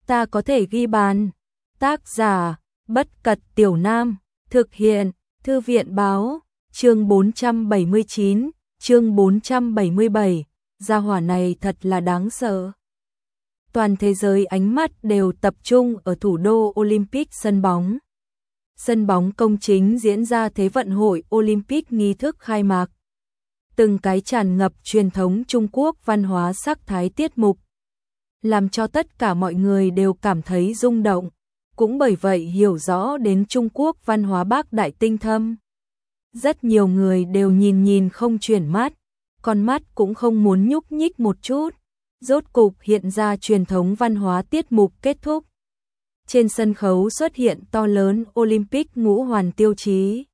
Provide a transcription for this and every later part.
ta có thể ghi bàn. Tác giả, Bất Cật Tiểu Nam, thực hiện, Thư viện báo, chương 479, chương 477, gia hỏa này thật là đáng sợ. Toàn thế giới ánh mắt đều tập trung ở thủ đô Olympic sân bóng. Sân bóng công chính diễn ra Thế vận hội Olympic nghi thức khai mạc. Từng cái tràn ngập truyền thống Trung Quốc văn hóa sắc thái tiết mục, làm cho tất cả mọi người đều cảm thấy rung động, cũng bởi vậy hiểu rõ đến Trung Quốc văn hóa bác đại tinh thâm. Rất nhiều người đều nhìn không chuyển mắt, con mắt cũng không muốn nhúc nhích một chút. Rốt cục hiện ra truyền thống văn hóa tiết mục kết thúc. Trên sân khấu xuất hiện to lớn Olympic ngũ hoàn tiêu chí.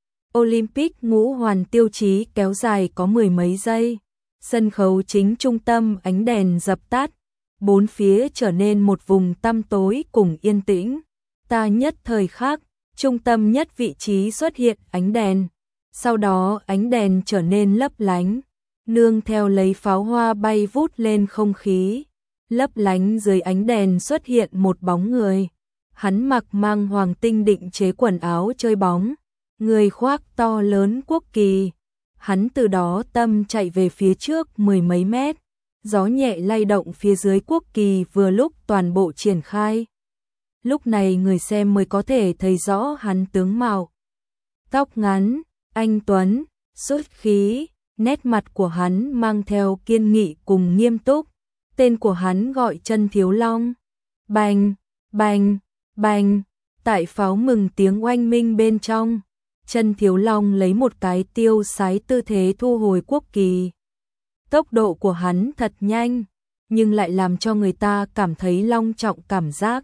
Olympic ngũ hoàn tiêu chí kéo dài có mười mấy giây. Sân khấu chính trung tâm ánh đèn dập tắt, bốn phía trở nên một vùng tăm tối cùng yên tĩnh. Ta nhất thời khắc, trung tâm nhất vị trí xuất hiện ánh đèn. Sau đó ánh đèn trở nên lấp lánh, nương theo lấy pháo hoa bay vút lên không khí. Lấp lánh dưới ánh đèn xuất hiện một bóng người. Hắn mặc mang hoàng tinh định chế quần áo chơi bóng, người khoác to lớn quốc kỳ. Hắn từ đó tâm chạy về phía trước mười mấy mét, gió nhẹ lay động phía dưới quốc kỳ vừa lúc toàn bộ triển khai. Lúc này người xem mới có thể thấy rõ hắn tướng mạo. Tóc ngắn, anh tuấn, xuất khí, nét mặt của hắn mang theo kiên nghị cùng nghiêm túc. Tên của hắn gọi Chân Thiếu Long. Bành, bành, bành, tại pháo mừng tiếng oanh minh bên trong, Chân Thiếu Long lấy một cái tiêu sái tư thế thu hồi quốc kỳ. Tốc độ của hắn thật nhanh, nhưng lại làm cho người ta cảm thấy long trọng cảm giác.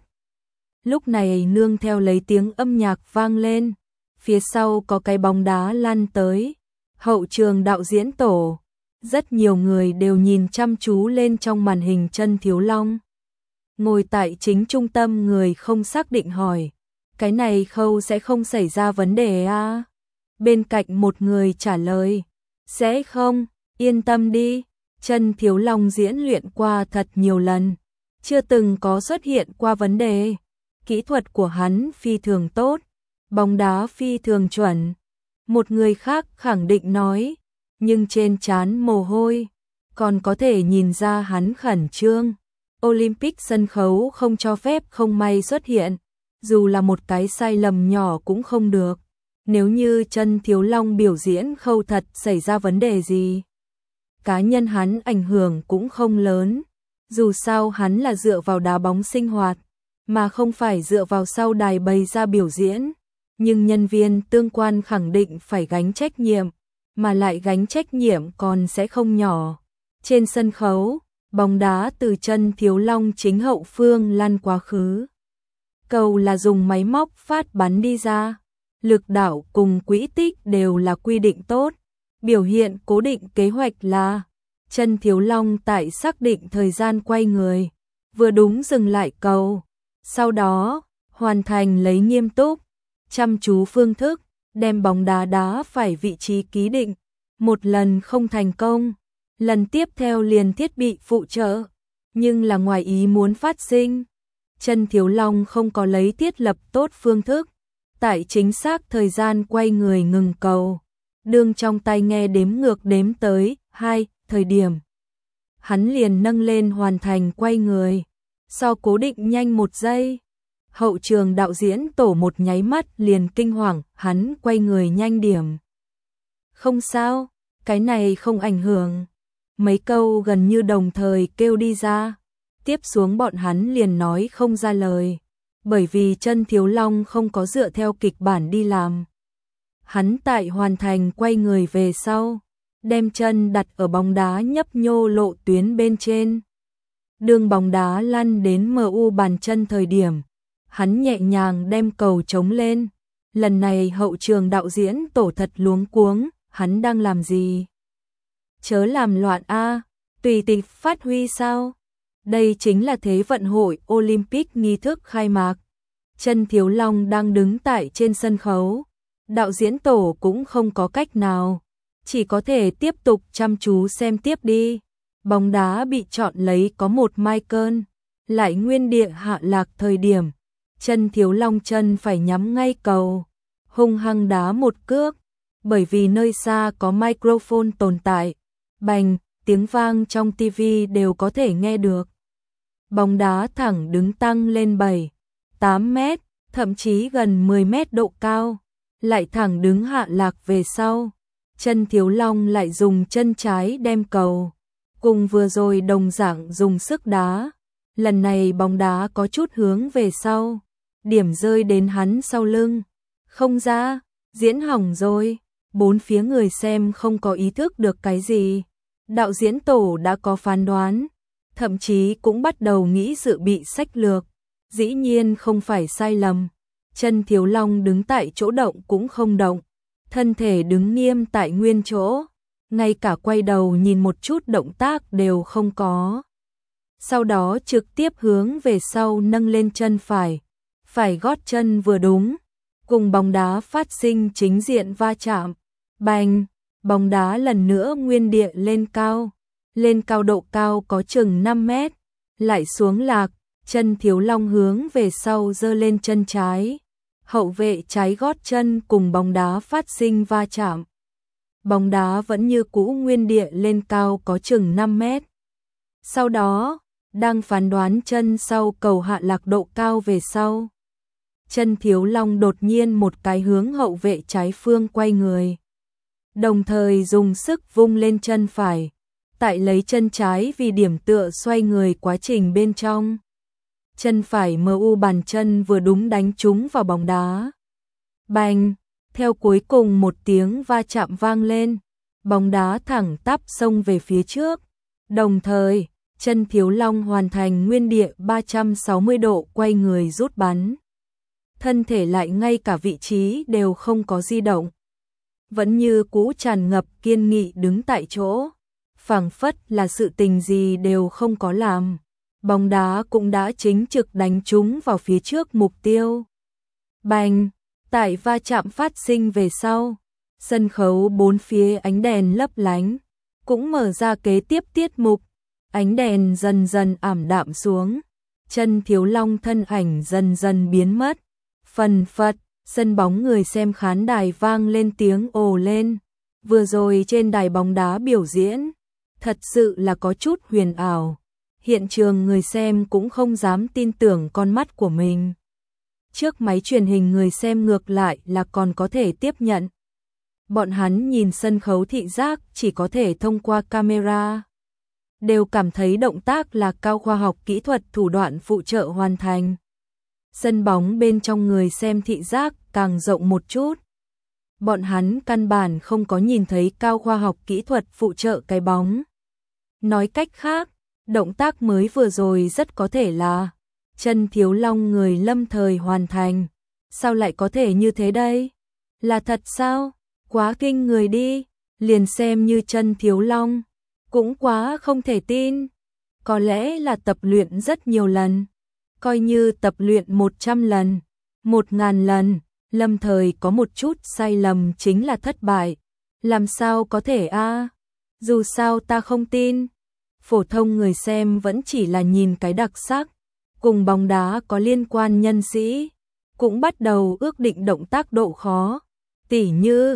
Lúc này nương theo lấy tiếng âm nhạc vang lên, phía sau có cái bóng đá lăn tới. Hậu trường đạo diễn tổ, rất nhiều người đều nhìn chăm chú lên trong màn hình Chân Thiếu Long. Ngồi tại chính trung tâm người không xác định hỏi, cái này khâu sẽ không xảy ra vấn đề à? Bên cạnh một người trả lời, sẽ không, yên tâm đi, Chân Thiếu Long diễn luyện qua thật nhiều lần, chưa từng có xuất hiện qua vấn đề. Kỹ thuật của hắn phi thường tốt, bóng đá phi thường chuẩn. Một người khác khẳng định nói, nhưng trên trán mồ hôi, còn có thể nhìn ra hắn khẩn trương. Olympic sân khấu không cho phép không may xuất hiện, dù là một cái sai lầm nhỏ cũng không được. Nếu như Chân Thiếu Long biểu diễn khâu thật xảy ra vấn đề gì, cá nhân hắn ảnh hưởng cũng không lớn. Dù sao hắn là dựa vào đá bóng sinh hoạt, mà không phải dựa vào sau đài bày ra biểu diễn. Nhưng nhân viên tương quan khẳng định phải gánh trách nhiệm, mà lại gánh trách nhiệm còn sẽ không nhỏ. Trên sân khấu, bóng đá từ Chân Thiếu Long chính hậu phương lăn quá khứ. Cầu là dùng máy móc phát bắn đi ra, lực đạo cùng quỹ tích đều là quy định tốt. Biểu hiện cố định kế hoạch là Chân Thiếu Long tại xác định thời gian quay người, vừa đúng dừng lại cầu. Sau đó, hoàn thành lấy nghiêm túc, chăm chú phương thức, đem bóng đá đá phải vị trí ký định. Một lần không thành công, lần tiếp theo liền thiết bị phụ trợ, nhưng là ngoài ý muốn phát sinh. Chân Thiếu Long không có lấy thiết lập tốt phương thức, tại chính xác thời gian quay người ngừng cầu, đương trong tay nghe đếm ngược đếm tới 2 thời điểm. Hắn liền nâng lên hoàn thành quay người, so cố định nhanh 1 giây. Hậu trường đạo diễn tổ một nháy mắt liền kinh hoàng, hắn quay người nhanh điểm. Không sao, cái này không ảnh hưởng. Mấy câu gần như đồng thời kêu đi ra, tiếp xuống bọn hắn liền nói không ra lời, bởi vì Chân Thiếu Long không có dựa theo kịch bản đi làm. Hắn tại hoàn thành quay người về sau, đem chân đặt ở bóng đá nhấp nhô lộ tuyến bên trên. Đường bóng đá lăn đến MU bàn chân thời điểm, hắn nhẹ nhàng đem cầu chống lên. Lần này hậu trường đạo diễn tổ thật luống cuống, hắn đang làm gì? Chớ làm loạn a, tùy tịch phát huy sao? Đây chính là Thế vận hội Olympic nghi thức khai mạc. Chân Thiếu Long đang đứng tại trên sân khấu, đạo diễn tổ cũng không có cách nào, chỉ có thể tiếp tục chăm chú xem tiếp đi. Bóng đá bị chọn lấy có một Michael, lại nguyên địa hạ lạc thời điểm, chân Thiếu Long chân phải nhắm ngay cầu, hung hăng đá một cước, bởi vì nơi xa có microphone tồn tại, bành, tiếng vang trong tivi đều có thể nghe được. Bóng đá thẳng đứng tăng lên 7-8 mét, thậm chí gần 10 mét độ cao, lại thẳng đứng hạ lạc về sau. Chân Thiếu Long lại dùng chân trái đem cầu, cùng vừa rồi đồng dạng dùng sức đá. Lần này bóng đá có chút hướng về sau, điểm rơi đến hắn sau lưng. Không ra, diễn hỏng rồi, bốn phía người xem không có ý thức được cái gì. Đạo diễn tổ đã có phán đoán, thậm chí cũng bắt đầu nghĩ dự bị sách lược. Dĩ nhiên không phải sai lầm. Chân Thiếu Long đứng tại chỗ động cũng không động, thân thể đứng nghiêm tại nguyên chỗ, ngay cả quay đầu nhìn một chút động tác đều không có. Sau đó trực tiếp hướng về sau nâng lên chân phải gót chân vừa đúng, cùng bóng đá phát sinh chính diện va chạm. Bành, bóng đá lần nữa nguyên địa lên cao độ cao có chừng 5 mét, lại xuống lạc, chân Thiếu Long hướng về sau giơ lên chân trái. Hậu vệ trái gót chân cùng bóng đá phát sinh va chạm. Bóng đá vẫn như cũ nguyên địa lên cao có chừng 5 mét. Sau đó, đang phán đoán chân sau cầu hạ lạc độ cao về sau. Chân Thiếu Long đột nhiên một cái hướng hậu vệ trái phương quay người. Đồng thời dùng sức vung lên chân phải, tại lấy chân trái vì điểm tựa xoay người quá trình bên trong. Chân phải MU bàn chân vừa đúng đánh trúng vào bóng đá. Bành, theo cuối cùng một tiếng va chạm vang lên, bóng đá thẳng tắp xông về phía trước. Đồng thời, chân Thiếu Long hoàn thành nguyên địa 360 độ quay người rút bắn. Thân thể lại ngay cả vị trí đều không có di động. Vẫn như cũ tràn ngập kiên nghị đứng tại chỗ, phảng phất là sự tình gì đều không có làm. Bóng đá cũng đã chính trực đánh trúng vào phía trước mục tiêu. Bành, tại va chạm phát sinh về sau, sân khấu bốn phía ánh đèn lấp lánh, cũng mở ra kế tiếp tiết mục. Ánh đèn dần dần ảm đạm xuống, chân Thiếu Long thân ảnh dần dần biến mất. Phần phật, sân bóng người xem khán đài vang lên tiếng ồ lên. Vừa rồi trên đài bóng đá biểu diễn, thật sự là có chút huyền ảo. Hiện trường người xem cũng không dám tin tưởng con mắt của mình. Trước máy truyền hình người xem ngược lại là còn có thể tiếp nhận. Bọn hắn nhìn sân khấu thị giác chỉ có thể thông qua camera. Đều cảm thấy động tác là cao khoa học kỹ thuật thủ đoạn phụ trợ hoàn thành. Sân bóng bên trong người xem thị giác càng rộng một chút. Bọn hắn căn bản không có nhìn thấy cao khoa học kỹ thuật phụ trợ cái bóng. Nói cách khác, động tác mới vừa rồi rất có thể là chân Thiếu Long người lâm thời hoàn thành. Sao lại có thể như thế đây? Là thật sao? Quá kinh người đi, liền xem như chân Thiếu Long. Cũng quá không thể tin. Có lẽ là tập luyện rất nhiều lần. Coi như tập luyện 100 lần, 1000 lần, lâm thời có một chút sai lầm chính là thất bại. Làm sao có thể a? Dù sao ta không tin. Phổ thông người xem vẫn chỉ là nhìn cái đặc sắc. Cùng bóng đá có liên quan nhân sĩ, cũng bắt đầu ước định động tác độ khó. Tỉ như,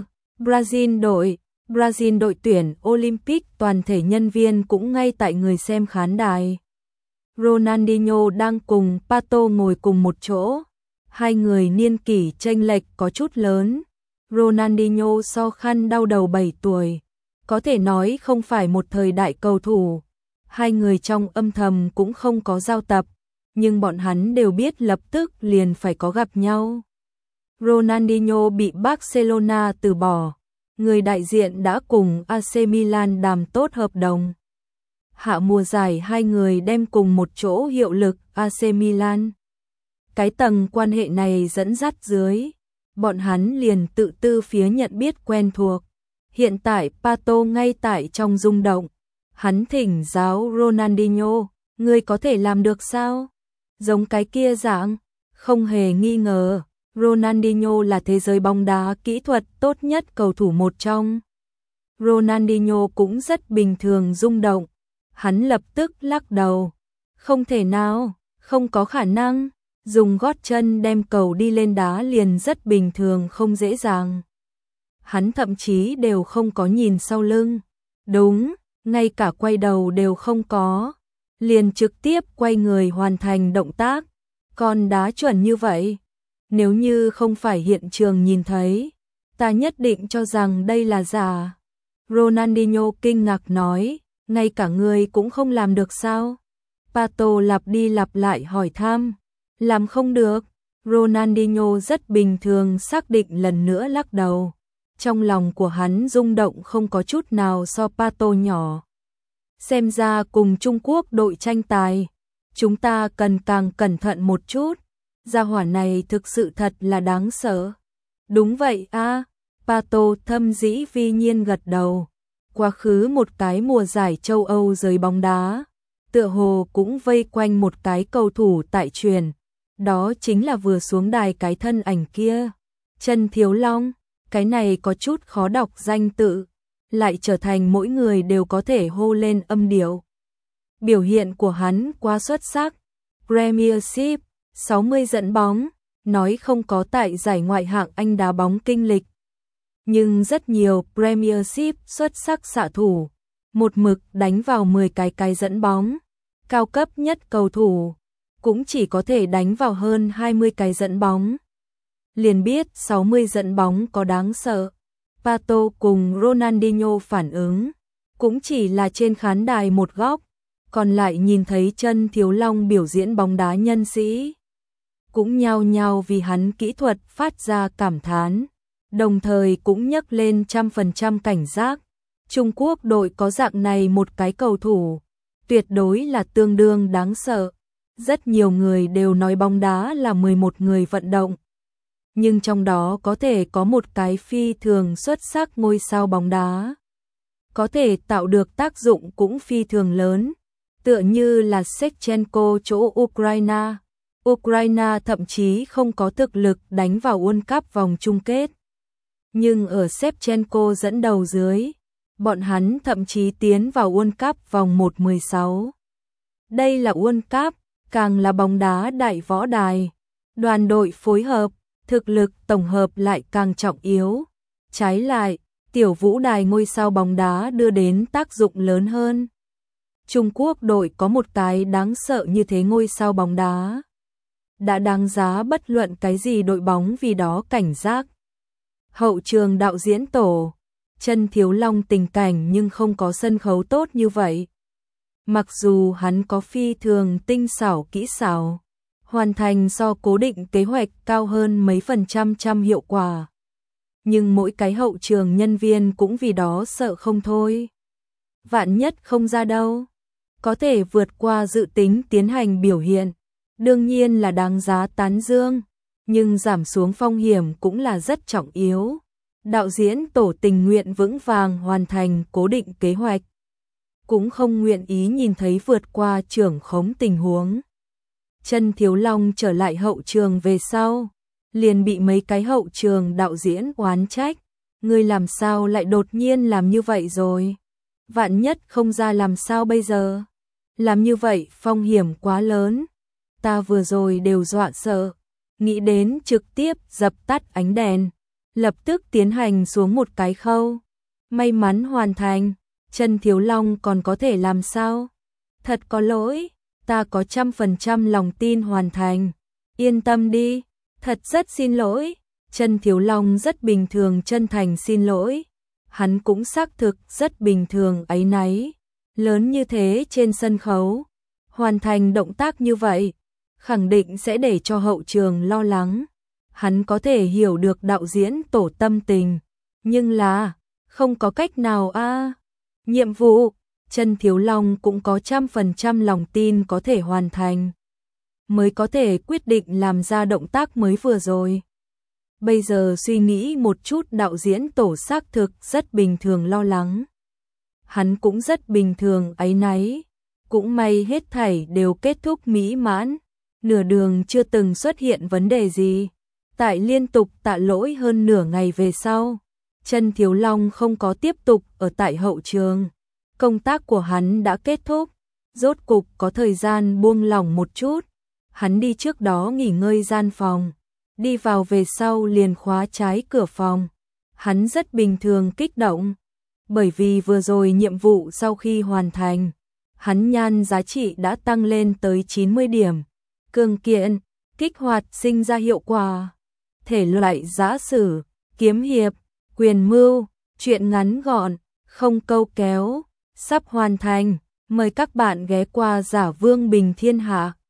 Brazil đội tuyển Olympic toàn thể nhân viên cũng ngay tại người xem khán đài. Ronaldinho đang cùng Pato ngồi cùng một chỗ. Hai người niên kỷ chênh lệch có chút lớn. Ronaldinho so khăn đau đầu 7 tuổi. Có thể nói không phải một thời đại cầu thủ. Hai người trong âm thầm cũng không có giao tập. Nhưng bọn hắn đều biết lập tức liền phải có gặp nhau. Ronaldinho bị Barcelona từ bỏ. Người đại diện đã cùng AC Milan đàm tốt hợp đồng. Hạ mùa giải hai người đem cùng một chỗ hiệu lực AC Milan. Cái tầng quan hệ này dẫn dắt dưới, bọn hắn liền tự tư phía nhận biết quen thuộc. Hiện tại Pato ngay tại trong rung động. Hắn thỉnh giáo Ronaldinho, ngươi có thể làm được sao? Giống cái kia dạng, không hề nghi ngờ. Ronaldinho là thế giới bóng đá kỹ thuật tốt nhất cầu thủ một trong. Ronaldinho cũng rất bình thường rung động. Hắn lập tức lắc đầu. Không thể nào, Không có khả năng, dùng gót chân đem cầu đi lên đá liền rất bình thường không dễ dàng. Hắn thậm chí đều không có nhìn sau lưng. Đúng, ngay cả quay đầu đều không có. Liền trực tiếp quay người hoàn thành động tác. Còn đá chuẩn như vậy. Nếu như không phải hiện trường nhìn thấy, ta nhất định cho rằng đây là giả. Ronaldinho kinh ngạc nói, ngay cả ngươi cũng không làm được sao? Pato lặp đi lặp lại hỏi thăm, làm không được. Ronaldinho rất bình thường xác định lần nữa lắc đầu. Trong lòng của hắn rung động không có chút nào so Pato nhỏ. Xem ra cùng Trung Quốc đội tranh tài, chúng ta cần càng cẩn thận một chút. Gia hỏa này thực sự thật là đáng sợ. Đúng vậy a, Pato thâm dĩ vi nhiên gật đầu. Quá khứ một cái mùa giải châu Âu giới bóng đá, tựa hồ cũng vây quanh một cái cầu thủ tại truyền. Đó chính là vừa xuống đài cái thân ảnh kia. Trần Thiếu Long, cái này có chút khó đọc danh tự, lại trở thành mỗi người đều có thể hô lên âm điệu. Biểu hiện của hắn quá xuất sắc. Premiership, 60 dẫn bóng, nói không có tại giải ngoại hạng Anh đá bóng kinh lịch. Nhưng rất nhiều Premiership xuất sắc xạ thủ, một mực đánh vào 10 cái dẫn bóng. Cao cấp nhất cầu thủ, cũng chỉ có thể đánh vào hơn 20 cái dẫn bóng. Liền biết 60 dẫn bóng có đáng sợ. Pato cùng Ronaldinho phản ứng, cũng chỉ là trên khán đài một góc, còn lại nhìn thấy Trần Thiếu Long biểu diễn bóng đá nhân sĩ. Cũng nhao nhao vì hắn kỹ thuật phát ra cảm thán, đồng thời cũng nhấc lên 100% cảnh giác. Trung Quốc đội có dạng này một cái cầu thủ, tuyệt đối là tương đương đáng sợ. Rất nhiều người đều nói bóng đá là 11 người vận động. Nhưng trong đó có thể có một cái phi thường xuất sắc ngôi sao bóng đá. Có thể tạo được tác dụng cũng phi thường lớn. Tựa như là Shevchenko chỗ Ukraine. Ukraine thậm chí không có thực lực đánh vào World Cup vòng chung kết. Nhưng ở Shevchenko dẫn đầu dưới, bọn hắn thậm chí tiến vào World Cup vòng 1/16. Đây là World Cup, càng là bóng đá đại võ đài. Đoàn đội phối hợp, thực lực tổng hợp lại càng trọng yếu. Trái lại, tiểu vũ đài ngôi sao bóng đá đưa đến tác dụng lớn hơn. Trung Quốc đội có một cái đáng sợ như thế ngôi sao bóng đá. Đã đáng giá bất luận cái gì đội bóng vì đó cảnh giác. Hậu trường đạo diễn tổ, Trần Thiếu Long tình cảnh nhưng không có sân khấu tốt như vậy. Mặc dù hắn có phi thường tinh xảo kỹ xảo, hoàn thành so cố định kế hoạch cao hơn mấy trăm hiệu quả. Nhưng mỗi cái hậu trường nhân viên cũng vì đó sợ không thôi. Vạn nhất không ra đâu, có thể vượt qua dự tính tiến hành biểu hiện, đương nhiên là đáng giá tán dương, nhưng giảm xuống phong hiểm cũng là rất trọng yếu. Đạo diễn tổ tình nguyện vững vàng hoàn thành cố định kế hoạch, cũng không nguyện ý nhìn thấy vượt qua trưởng khống tình huống. Trần Thiếu Long trở lại hậu trường về sau, liền bị mấy cái hậu trường đạo diễn oán trách. Ngươi làm sao lại đột nhiên làm như vậy rồi? Vạn nhất không ra làm sao bây giờ? Làm như vậy phong hiểm quá lớn. Ta vừa rồi đều dọa sợ, nghĩ đến trực tiếp dập tắt ánh đèn, lập tức tiến hành xuống một cái khâu. May mắn hoàn thành, Trần Thiếu Long còn có thể làm sao? Thật có lỗi, ta có 100% lòng tin hoàn thành. Yên tâm đi, thật rất xin lỗi. Trần Thiếu Long rất bình thường chân thành xin lỗi. Hắn cũng xác thực rất bình thường áy náy. Lớn như thế trên sân khấu, hoàn thành động tác như vậy, khẳng định sẽ để cho hậu trường lo lắng. Hắn có thể hiểu được đạo diễn tổ tâm tình, nhưng là không có cách nào a. Nhiệm vụ, Trần Thiếu Long cũng có 100% lòng tin có thể hoàn thành, mới có thể quyết định làm ra động tác mới vừa rồi. Bây giờ suy nghĩ một chút, đạo diễn tổ xác thực rất bình thường lo lắng. Hắn cũng rất bình thường áy náy, cũng may hết thảy đều kết thúc mỹ mãn, nửa đường chưa từng xuất hiện vấn đề gì. Tại liên tục tạ lỗi hơn nửa ngày về sau, Trần Thiếu Long không có tiếp tục ở tại hậu trường. Công tác của hắn đã kết thúc, rốt cục có thời gian buông lỏng một chút. hắn đi trước đó nghỉ ngơi gian phòng, đi vào về sau liền khóa trái cửa phòng. Hắn rất bình thường kích động, bởi vì vừa rồi nhiệm vụ sau khi hoàn thành, hắn nhan giá trị đã tăng lên tới 90 điểm. Cường kiện, kích hoạt sinh ra hiệu quả. Thể loại giã sử, kiếm hiệp, quyền mưu, truyện ngắn gọn, không câu kéo, sắp hoàn thành. Mời các bạn ghé qua Giả Vương Bình Thiên Hạ.